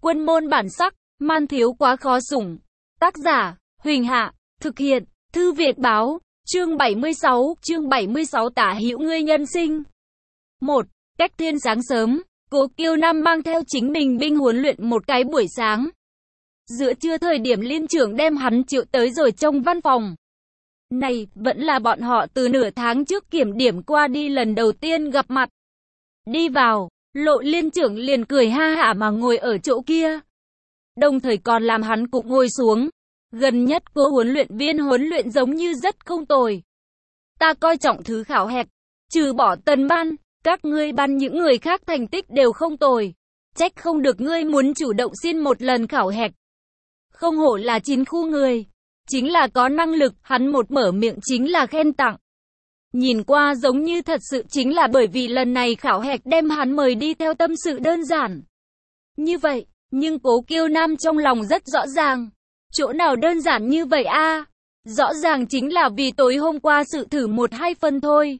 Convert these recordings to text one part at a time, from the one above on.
Quân môn bản sắc, man thiếu quá khó sủng. Tác giả, Huỳnh Hạ, thực hiện, Thư Việt Báo, chương 76 tả hữu ngươi nhân sinh. 1. Cách thiên sáng sớm, Cố Kiêu Nam mang theo chính mình binh huấn luyện một cái buổi sáng. Giữa trưa thời điểm liên trưởng đem hắn triệu tới rồi trong văn phòng. Này, vẫn là bọn họ từ nửa tháng trước kiểm điểm qua đi lần đầu tiên gặp mặt. Đi vào, Lộ liên trưởng liền cười ha hả mà ngồi ở chỗ kia. Đồng thời còn làm hắn cũng ngồi xuống. Gần nhất cô huấn luyện giống như rất không tồi. Ta coi trọng thứ khảo hạch, trừ bỏ Tần ban, các ngươi ban những người khác thành tích đều không tồi. Trách không được ngươi muốn chủ động xin một lần khảo hạch. Không hổ là 9 khu người. Chính là có năng lực, hắn một mở miệng chính là khen tặng. Nhìn qua giống như thật sự chính là bởi vì lần này khảo hạch đem hắn mời đi theo tâm sự đơn giản. Như vậy, nhưng Cố Kiêu Nam trong lòng rất rõ ràng. Chỗ nào đơn giản như vậy a? Rõ ràng chính là vì tối hôm qua sự thử 1-2 phân thôi.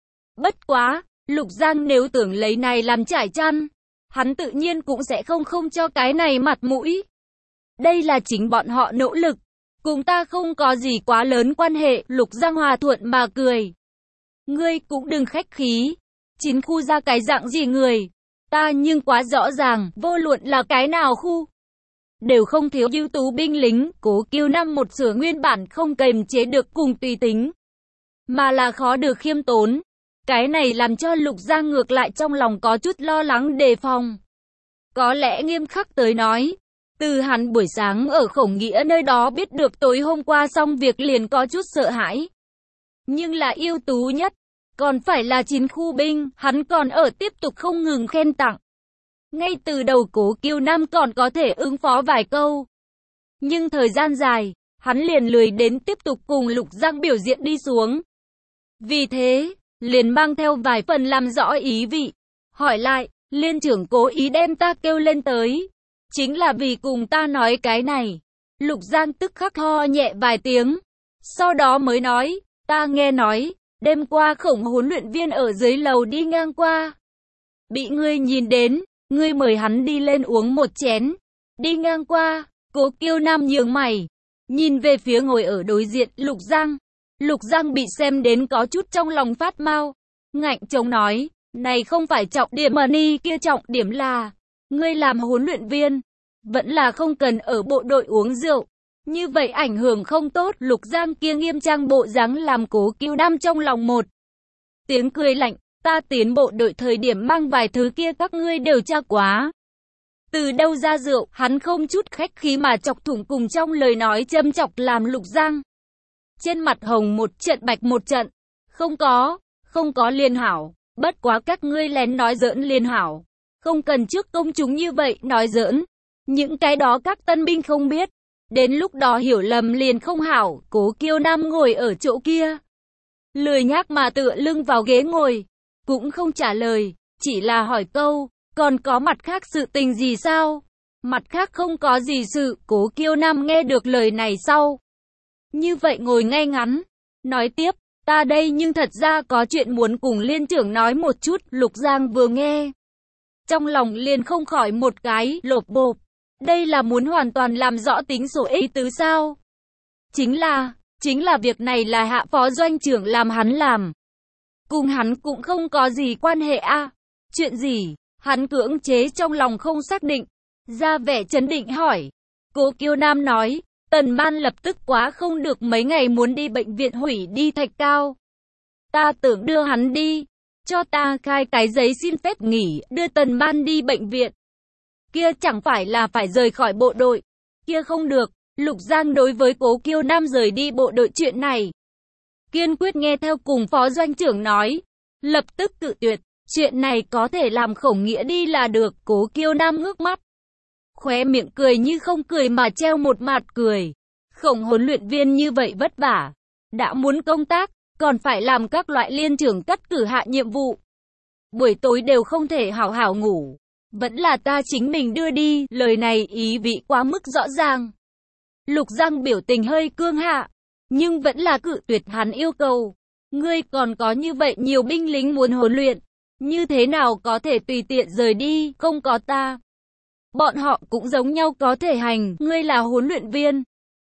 Bất quá, Lục Giang nếu tưởng lấy này làm trải chăn, hắn tự nhiên cũng sẽ không cho cái này mặt mũi. Đây là chính bọn họ nỗ lực, cùng ta không có gì quá lớn quan hệ. Lục Giang hòa thuận mà cười. Ngươi cũng đừng khách khí, 9 khu ra cái dạng gì người, ta nhưng quá rõ ràng, vô luận là cái nào khu, đều không thiếu ưu tú binh lính. Cố Kiêu Nam một sửa nguyên bản không kềm chế được cùng tùy tính, mà là khó được khiêm tốn. Cái này làm cho Lục Giang ngược lại trong lòng có chút lo lắng đề phòng. Có lẽ nghiêm khắc tới nói, từ hắn buổi sáng ở Khổng Nghĩa nơi đó biết được tối hôm qua xong việc liền có chút sợ hãi. Nhưng là ưu tú nhất, còn phải là 9 khu binh, hắn còn ở tiếp tục không ngừng khen tặng. Ngay từ đầu Cố Kiêu Nam còn có thể ứng phó vài câu. Nhưng thời gian dài, hắn liền lười đến tiếp tục cùng Lục Giang biểu diễn đi xuống. Vì thế, liền mang theo vài phần làm rõ ý vị. Hỏi lại, liên trưởng cố ý đem ta kêu lên tới, chính là vì cùng ta nói cái này. Lục Giang tức khắc ho nhẹ vài tiếng, sau đó mới nói, ta nghe nói, đêm qua Khổng huấn luyện viên ở dưới lầu đi ngang qua. Bị ngươi nhìn đến, ngươi mời hắn đi lên uống một chén. Đi ngang qua, Cố Kiêu Nam nhướng mày, nhìn về phía ngồi ở đối diện Lục Giang. Lục Giang bị xem đến có chút trong lòng phát mau. Ngạnh chống nói, này không phải trọng điểm mà ni kia trọng điểm là, ngươi làm huấn luyện viên, vẫn là không cần ở bộ đội uống rượu. Như vậy ảnh hưởng không tốt. Lục Giang kia nghiêm trang bộ dáng làm Cố Kiêu Nam trong lòng một tiếng cười lạnh. Ta tiến bộ đội thời điểm mang vài thứ kia các ngươi đều tra quá. Từ đâu ra rượu? Hắn không chút khách khí mà chọc thủng cùng trong lời nói châm chọc làm Lục Giang trên mặt hồng một trận bạch một trận. Không có liên hảo. Bất quá các ngươi lén nói giỡn liên hảo. Không cần trước công chúng như vậy nói giỡn. Những cái đó các tân binh không biết. Đến lúc đó hiểu lầm liền không hảo. Cố Kiêu Nam ngồi ở chỗ kia, lười nhác mà tựa lưng vào ghế ngồi, cũng không trả lời, chỉ là hỏi câu, còn có mặt khác sự tình gì sao? Mặt khác không có gì sự. Cố Kiêu Nam nghe được lời này sau, như vậy ngồi ngay ngắn, nói tiếp, ta đây nhưng thật ra có chuyện muốn cùng liên trưởng nói một chút. Lục Giang vừa nghe, trong lòng liền không khỏi một cái lột bộp. Đây là muốn hoàn toàn làm rõ tính sổ ý tứ sao? Chính là việc này là hạ phó doanh trưởng làm hắn làm. Cùng hắn cũng không có gì quan hệ a. Chuyện gì? Hắn cưỡng chế trong lòng không xác định, ra vẻ trấn định hỏi. Cố Kiêu Nam nói, Tần ban lập tức quá không được mấy ngày muốn đi bệnh viện hủy đi Thạch Cao. Ta tưởng đưa hắn đi, cho ta khai cái giấy xin phép nghỉ, đưa Tần ban đi bệnh viện. Kia chẳng phải là phải rời khỏi bộ đội. Kia không được. Lục Giang đối với Cố Kiêu Nam rời đi bộ đội chuyện này kiên quyết nghe theo cùng phó doanh trưởng nói, lập tức cự tuyệt. Chuyện này có thể làm Khổng Nghĩa đi là được. Cố Kiêu Nam ngước mắt, khóe miệng cười như không cười mà treo một mặt cười. Khổng huấn luyện viên như vậy vất vả, đã muốn công tác, còn phải làm các loại liên trưởng cắt cử hạ nhiệm vụ, buổi tối đều không thể hảo hảo ngủ, vẫn là ta chính mình đưa đi. Lời này ý vị quá mức rõ ràng. Lục Giang biểu tình hơi cương hạ, nhưng vẫn là cự tuyệt hắn yêu cầu. Ngươi còn có như vậy nhiều binh lính muốn huấn luyện, như thế nào có thể tùy tiện rời đi, không có ta. Bọn họ cũng giống nhau có thể hành, ngươi là huấn luyện viên.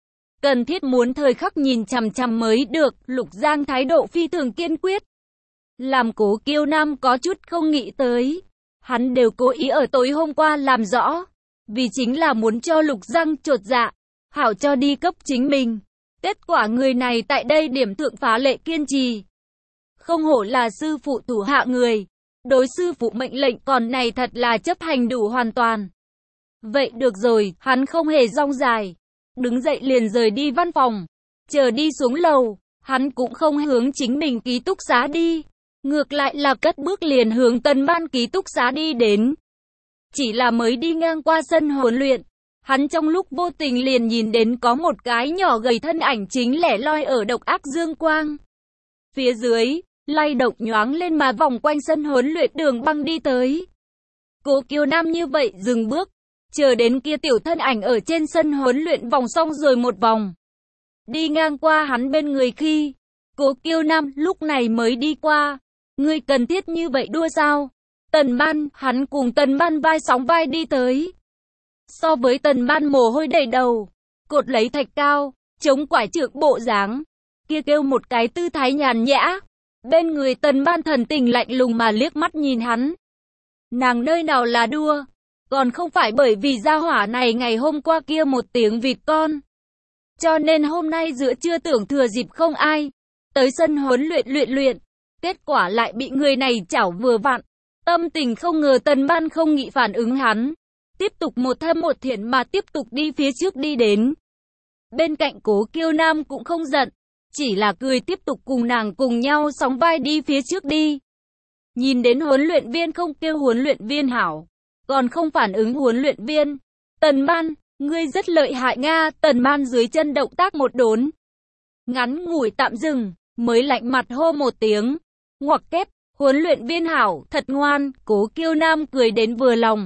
Cần thiết muốn thời khắc nhìn chằm chằm mới được, Lục Giang thái độ phi thường kiên quyết. Làm Cố Kiêu Nam có chút không nghĩ tới. Hắn đều cố ý ở tối hôm qua làm rõ. Vì chính là muốn cho Lục Giang chột dạ, hảo cho đi cấp chính mình. Kết quả người này tại đây điểm thượng phá lệ kiên trì. Không hổ là sư phụ thủ hạ người. Đối sư phụ mệnh lệnh còn này thật là chấp hành đủ hoàn toàn. Vậy được rồi, hắn không hề rong dài. Đứng dậy liền rời đi văn phòng. Chờ đi xuống lầu, hắn cũng không hướng chính mình ký túc xá đi. Ngược lại là cất bước liền hướng Tần Ban ký túc xá đi đến. Chỉ là mới đi ngang qua sân huấn luyện, hắn trong lúc vô tình liền nhìn đến có một cái nhỏ gầy thân ảnh chính lẻ loi ở độc ác dương quang. Phía dưới, lay động nhoáng lên mà vòng quanh sân huấn luyện đường băng đi tới. Cố Kiêu Nam như vậy dừng bước, chờ đến kia tiểu thân ảnh ở trên sân huấn luyện vòng xong rồi một vòng. Đi ngang qua hắn bên người khi, Cố Kiêu Nam lúc này mới đi qua. Ngươi cần thiết như vậy đua sao? Tần Ban, hắn cùng Tần Ban vai sóng vai đi tới. So với Tần Ban mồ hôi đầy đầu, cột lấy thạch cao, chống quải trượng bộ dáng, kia kêu một cái tư thái nhàn nhã. Bên người Tần Ban thần tình lạnh lùng mà liếc mắt nhìn hắn. Nàng nơi nào là đua, còn không phải bởi vì gia hỏa này ngày hôm qua kia một tiếng vịt con. Cho nên hôm nay giữa trưa tưởng thừa dịp không ai, tới sân huấn luyện. Kết quả lại bị người này chảo vừa vặn. Tâm tình không ngờ Tần Ban không nghĩ phản ứng hắn. Tiếp tục một thâm một thiện mà tiếp tục đi phía trước đi đến. Bên cạnh Cố Kiêu Nam cũng không giận. Chỉ là cười tiếp tục cùng nàng cùng nhau sóng vai đi phía trước đi. Nhìn đến huấn luyện viên không kêu huấn luyện viên hảo. Còn không phản ứng huấn luyện viên. Tần Ban, ngươi rất lợi hại Nga. Tần Ban dưới chân động tác một đốn. Ngắn ngủi tạm dừng, mới lạnh mặt hô một tiếng. Ngoặc kép, huấn luyện viên hảo, thật ngoan. Cố Kiêu Nam cười đến vừa lòng.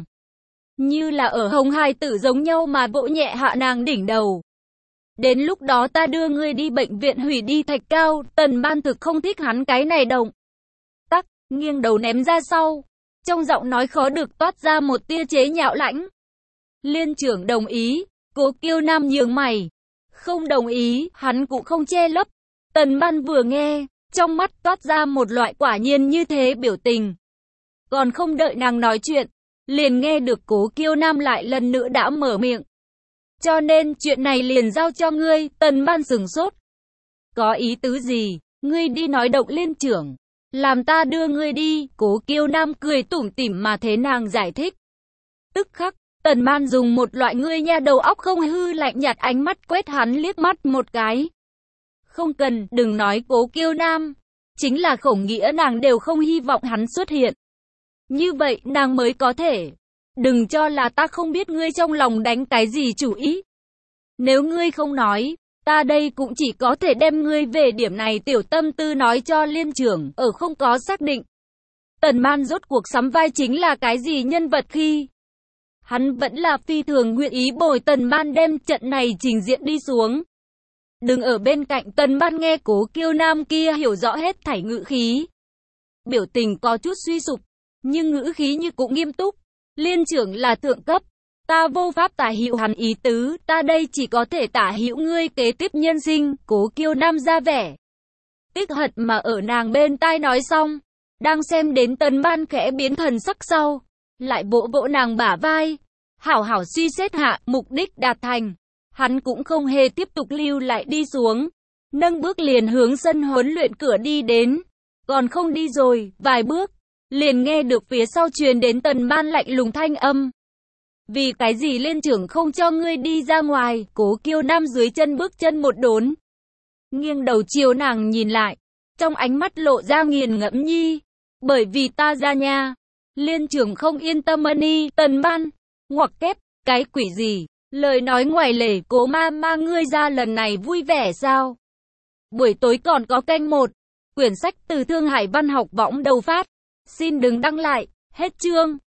Như là ở hồng hài tử giống nhau mà vỗ nhẹ hạ nàng đỉnh đầu. Đến lúc đó ta đưa ngươi đi bệnh viện hủy đi thạch cao. Tần Ban thực không thích hắn cái này động tác, nghiêng đầu ném ra sau. Trong giọng nói khó được toát ra một tia chế nhạo lãnh. Liên trưởng đồng ý. Cố Kiêu Nam nhướng mày. Không đồng ý, hắn cũng không che lấp. Tần Ban vừa nghe, trong mắt toát ra một loại quả nhiên như thế biểu tình. Còn không đợi nàng nói chuyện, liền nghe được Cố Kiêu Nam lại lần nữa đã mở miệng. Cho nên chuyện này liền giao cho ngươi. Tần Ban sửng sốt. Có ý tứ gì? Ngươi đi nói Động Liên trưởng, làm ta đưa ngươi đi. Cố Kiêu Nam cười tủm tỉm mà thế nàng giải thích. Tức khắc, Tần Ban dùng một loại ngươi nha đầu óc không hư lạnh nhạt ánh mắt quét hắn liếc mắt một cái. Không cần, đừng nói Cố Kiêu Nam. Chính là Khổng Nghĩa nàng đều không hy vọng hắn xuất hiện. Như vậy nàng mới có thể. Đừng cho là ta không biết ngươi trong lòng đánh cái gì chủ ý. Nếu ngươi không nói, ta đây cũng chỉ có thể đem ngươi về điểm này tiểu tâm tư nói cho Liên trưởng, ở không có xác định. Tần Ban rốt cuộc sắm vai chính là cái gì nhân vật khi? Hắn vẫn là phi thường nguyện ý bồi Tần Ban đem trận này trình diễn đi xuống. Đừng ở bên cạnh Tần Ban nghe Cố Kiêu Nam kia hiểu rõ hết thảy ngữ khí. Biểu tình có chút suy sụp, nhưng ngữ khí như cũng nghiêm túc. Liên trưởng là thượng cấp, ta vô pháp tả hữu hắn ý tứ, ta đây chỉ có thể tả hữu ngươi kế tiếp nhân sinh. Cố Kiêu Nam ra vẻ tiếc hận mà ở nàng bên tai nói xong, đang xem đến Tần Ban khẽ biến thần sắc sau, lại vỗ vỗ nàng bả vai, hảo hảo suy xét hạ, mục đích đạt thành. Hắn cũng không hề tiếp tục lưu lại đi xuống, nâng bước liền hướng sân huấn luyện cửa đi đến. Còn không đi rồi, vài bước, liền nghe được phía sau truyền đến Tần Ban lạnh lùng thanh âm. Vì cái gì Liên trưởng không cho ngươi đi ra ngoài? Cố Kiêu Nam dưới chân bước chân một đốn, nghiêng đầu chiều nàng nhìn lại, trong ánh mắt lộ ra nghiền ngẫm nhi. Bởi vì ta ra nha. Liên trưởng không yên tâm ân. Tần Ban, ngoặc kép, cái quỷ gì? Lời nói ngoài lề. Cố ma ngươi ra lần này vui vẻ sao? Buổi tối còn có canh 1. Quyển sách từ Thương Hải Văn học võng đầu phát. Xin đừng đăng lại. Hết chương.